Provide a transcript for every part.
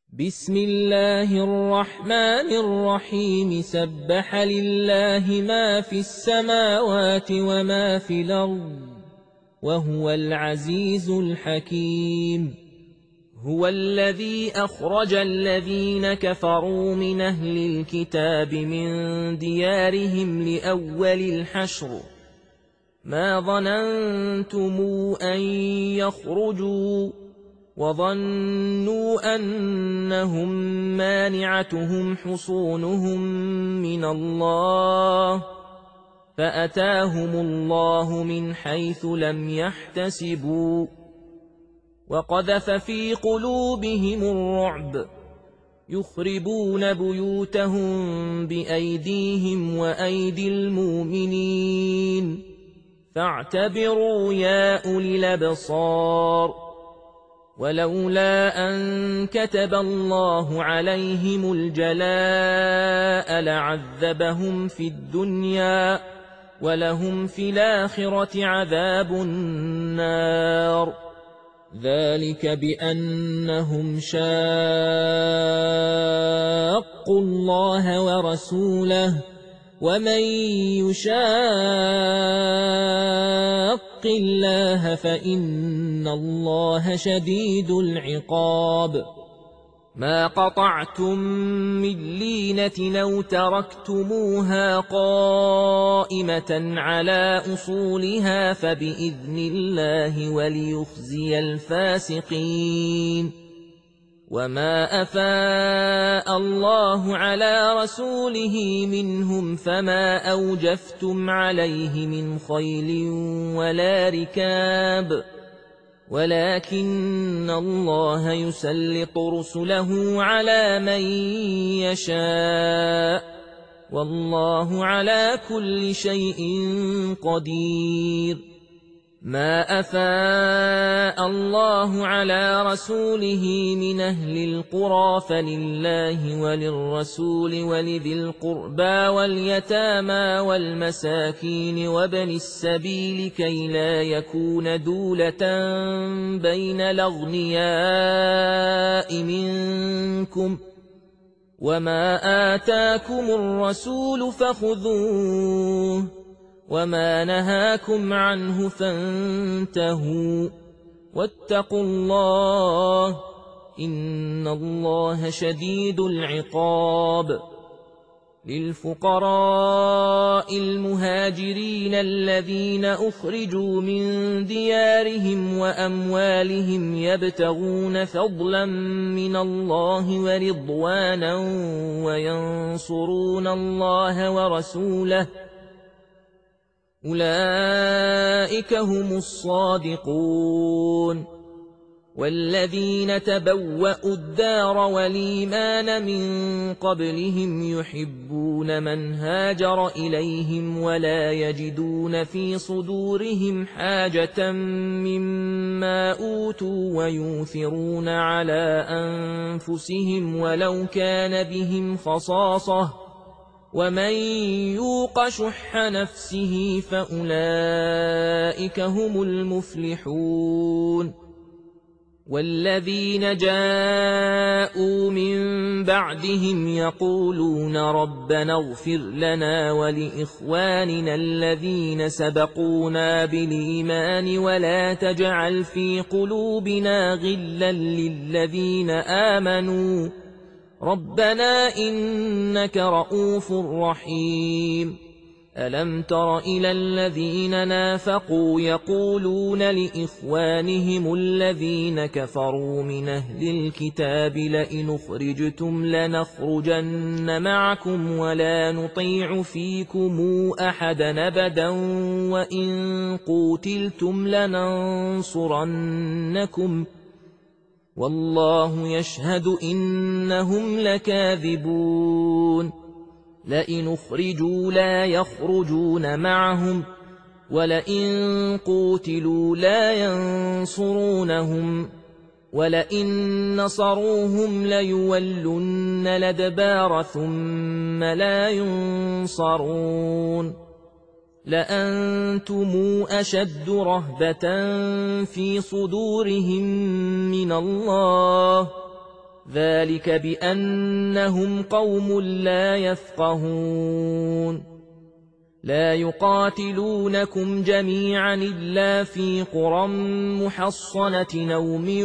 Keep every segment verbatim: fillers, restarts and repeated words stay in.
بسم الله الرحمن الرحيم سبح لله ما في السماوات وما في الأرض وهو العزيز الحكيم. هو الذي أخرج الذين كفروا من أهل الكتاب من ديارهم لأول الحشر ما ظننتم أن يخرجوا وظنوا أنهم مانعتهم حصونهم من الله فأتاهم الله من حيث لم يحتسبوا وقذف في قلوبهم الرعب يخربون بيوتهم بأيديهم وأيدي المؤمنين فاعتبروا يا أولي الأبصار. ولولا أن كتب الله عليهم الجلاء لعذبهم في الدنيا ولهم في الآخرة عذاب النار ذلك بأنهم شاقوا الله ورسوله ومن يشاق الله فإن الله شديد العقاب. ما قطعتم من لينة أو تركتموها قائمة على أصولها فبإذن الله وليخزي الفاسقين. وما أفاء الله على رسوله منهم فما أوجفتم عليه من خيل ولا ركاب ولكن الله يسلط رسله على من يشاء والله على كل شيء قدير. ما أفاء الله على رسوله من أهل القرى فلله وللرسول ولذي القربى واليتامى والمساكين وابن السبيل كي لا يكون دولة بين الأغنياء منكم وما آتاكم الرسول فخذوه وما نهاكم عنه فانتهوا واتقوا الله إن الله شديد العقاب. للفقراء المهاجرين الذين أخرجوا من ديارهم وأموالهم يبتغون فضلا من الله ورضوانا وينصرون الله ورسوله أولئك هم الصادقون. والذين تبوأوا الدار والإيمان من قبلهم يحبون من هاجر إليهم ولا يجدون في صدورهم حاجة مما أوتوا ويؤثرون على أنفسهم ولو كان بهم خصاصة ومن يوق شح نفسه فأولئك هم المفلحون. والذين جاءوا من بعدهم يقولون ربنا اغفر لنا ولإخواننا الذين سبقونا بالإيمان ولا تجعل في قلوبنا غلا للذين آمنوا ربنا إنك رؤوف رحيم. ألم تر إلى الذين نافقوا يقولون لإخوانهم الذين كفروا من أهل الكتاب لئن أخرجتم لنخرجن معكم ولا نطيع فيكم أحدا أبدا وإن قوتلتم لننصرنكم والله يشهد إنهم لكاذبون. لئن أخرجوا لا يخرجون معهم ولئن قوتلوا لا ينصرونهم ولئن نصروهم ليولن الأدبار ثم لا ينصرون. لأنتم أشد رهبة في صدورهم من الله ذلك بأنهم قوم لا يفقهون لا يقاتلونكم جميعا إلا في قرى محصنة أو من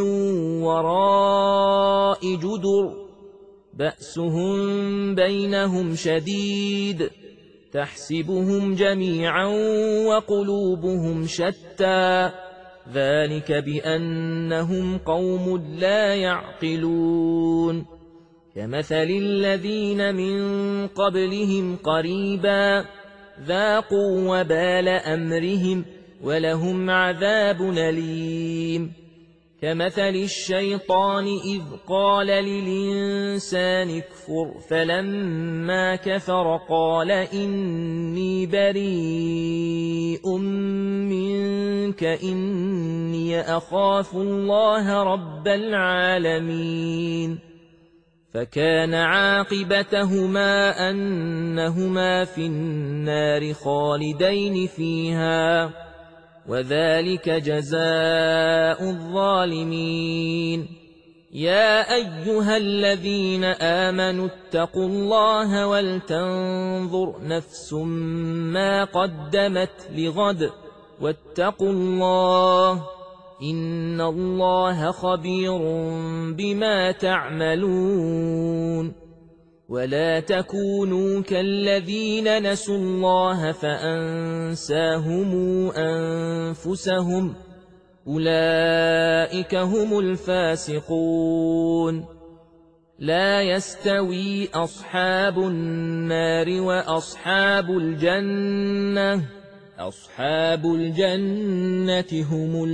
وراء جدر بأسهم بينهم شديد تحسبهم جميعا وقلوبهم شتى ذلك بأنهم قوم لا يعقلون كمثل الذين من قبلهم قريبا ذاقوا وبال أمرهم ولهم عذاب أليم كمثل الشيطان إذ قال للإنسان اكفر فلما كفر قال إني بريء منك إني أخاف الله رب العالمين فكان عاقبتهما أنهما في النار خالدين فيها وذلك جزاء الظالمين يا أيها الذين آمنوا اتقوا الله ولتنظر نفس ما قدمت لغد واتقوا الله إن الله خبير بما تعملون ولا تكونوا كالذين نسوا الله فأنساهم أنفسهم أولئك هم الفاسقون لا يستوي أصحاب النار وأصحاب الجنة أصحاب الجنة هم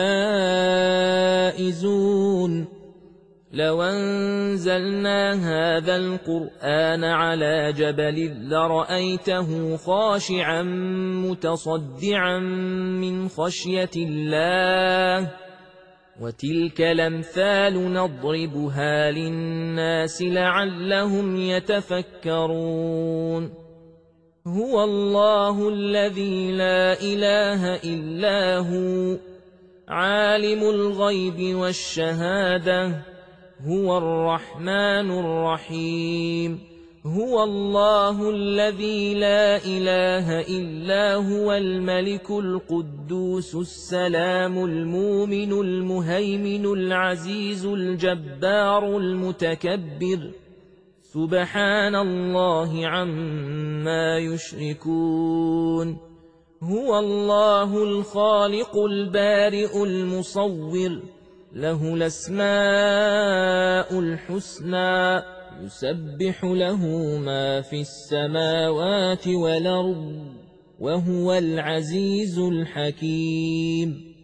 الفائزون لو أنزلنا هذا القرآن على جبل لرأيته خاشعا متصدعا من خشية الله وتلك الأمثال نضربها للناس لعلهم يتفكرون هو الله الذي لا إله إلا هو عالم الغيب والشهادة هو الرحمن الرحيم هو الله الذي لا إله إلا هو الملك القدوس السلام المؤمن المهيمن العزيز الجبار المتكبر سبحان الله عما يشركون هو الله الخالق البارئ المصور له الأسماء الحسنى يسبح له ما في السماوات والأرض وهو العزيز الحكيم